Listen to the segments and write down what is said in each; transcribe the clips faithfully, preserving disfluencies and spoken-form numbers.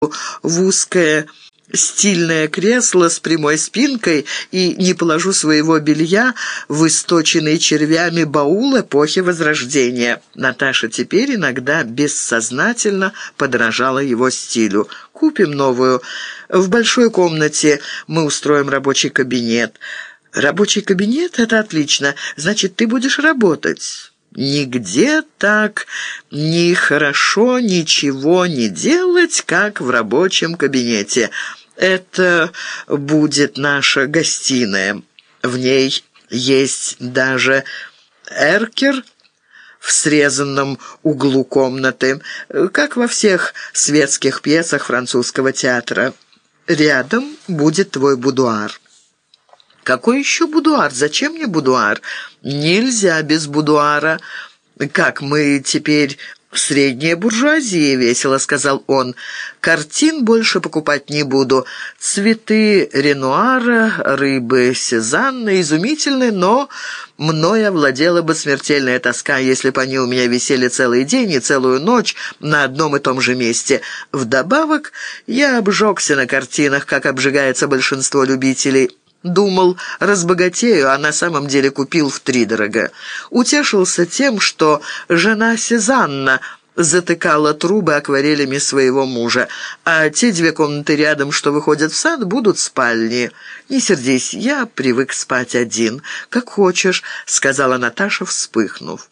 в узкое стильное кресло с прямой спинкой и не положу своего белья в источенный червями баул эпохи Возрождения. Наташа теперь иногда бессознательно подражала его стилю. «Купим новую. В большой комнате мы устроим рабочий кабинет». «Рабочий кабинет? Это отлично. Значит, ты будешь работать». «Нигде так ни хорошо ничего не делать, как в рабочем кабинете. Это будет наша гостиная. В ней есть даже эркер в срезанном углу комнаты, как во всех светских пьесах французского театра. Рядом будет твой будуар». «Какой еще будуар? Зачем мне будуар? Нельзя без будуара. Как мы теперь средняя буржуазия», — весело сказал он. «Картин больше покупать не буду. Цветы Ренуара, рыбы Сезанна изумительны, но мной овладела бы смертельная тоска, если бы они у меня висели целый день и целую ночь на одном и том же месте. Вдобавок я обжегся на картинах, как обжигается большинство любителей». Думал, разбогатею, а на самом деле купил втридорога. Утешился тем, что жена Сезанна затыкала трубы акварелями своего мужа, а те две комнаты рядом, что выходят в сад, будут спальни. «Не сердись, я привык спать один». «Как хочешь», — сказала Наташа, вспыхнув.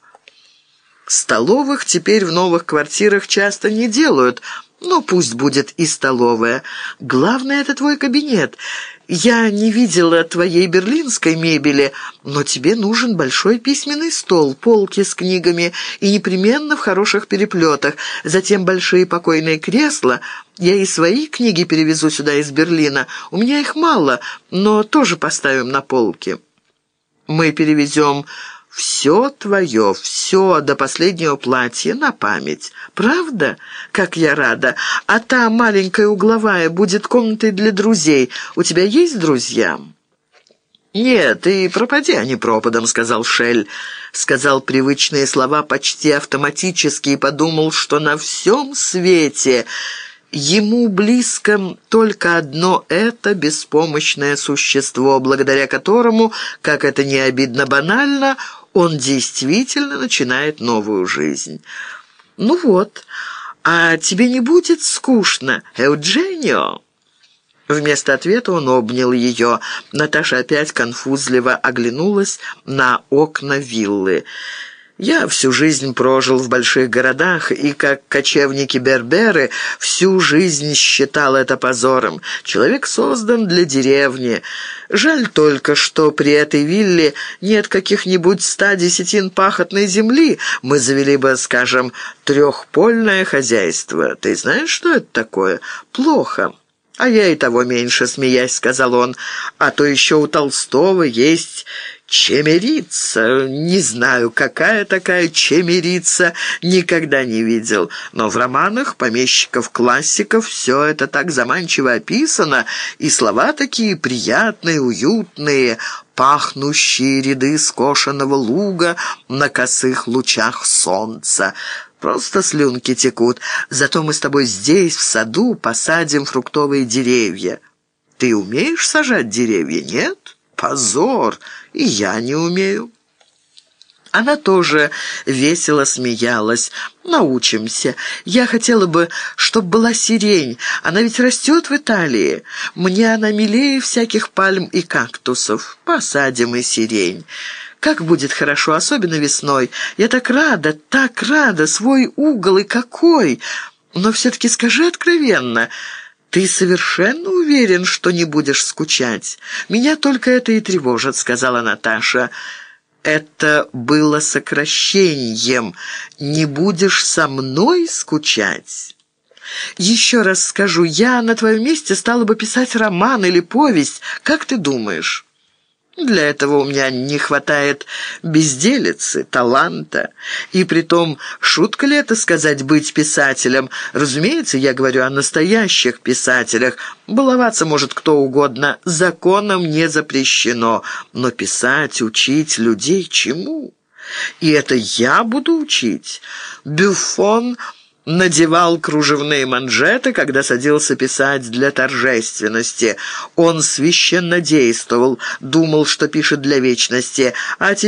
«Столовых теперь в новых квартирах часто не делают, но пусть будет и столовая. Главное — это твой кабинет. Я не видела твоей берлинской мебели, но тебе нужен большой письменный стол, полки с книгами и непременно в хороших переплетах, затем большие покойные кресла. Я и свои книги перевезу сюда из Берлина. У меня их мало, но тоже поставим на полки. Мы перевезем все твое, все до последнего платья на память. Правда? Как я рада. А та маленькая угловая будет комнатой для друзей. У тебя есть друзья?» «Нет, и пропади они пропадом», — сказал Шель. Сказал привычные слова почти автоматически и подумал, что на всем свете ему близко только одно это беспомощное существо, благодаря которому, как это не обидно банально, он действительно начинает новую жизнь. «Ну вот, а тебе не будет скучно, Эудженио?» Вместо ответа он обнял ее. Наташа опять конфузливо оглянулась на окна виллы. «Я всю жизнь прожил в больших городах, и, как кочевники-берберы, всю жизнь считал это позором. Человек создан для деревни. Жаль только, что при этой вилле нет каких-нибудь ста десятин пахотной земли. Мы завели бы, скажем, трехпольное хозяйство. Ты знаешь, что это такое? Плохо». «А я и того меньше, смеясь, — сказал он, — а то еще у Толстого есть чемерица. Не знаю, какая такая чемерица, никогда не видел. Но в романах помещиков-классиков все это так заманчиво описано, и слова такие приятные, уютные, пахнущие ряды скошенного луга на косых лучах солнца. Просто слюнки текут. Зато мы с тобой здесь, в саду, посадим фруктовые деревья. Ты умеешь сажать деревья? Нет? Позор! И я не умею». Она тоже весело смеялась. «Научимся. Я хотела бы, чтобы была сирень. Она ведь растет в Италии. Мне она милее всяких пальм и кактусов. Посадим и сирень. Как будет хорошо, особенно весной. Я так рада, так рада, свой угол и какой. Но все-таки скажи откровенно, ты совершенно уверен, что не будешь скучать? Меня только это и тревожит», — сказала Наташа. «Это было сокращением. Не будешь со мной скучать?» «Еще раз скажу, я на твоем месте стала бы писать роман или повесть. Как ты думаешь?» «Для этого у меня не хватает безделицы, таланта. И притом, шутка ли это сказать, быть писателем? Разумеется, я говорю о настоящих писателях. Баловаться может кто угодно, законом не запрещено. Но писать, учить людей чему? И это я буду учить? Бюфон надевал кружевные манжеты, когда садился писать для торжественности. Он священно действовал, думал, что пишет для вечности, а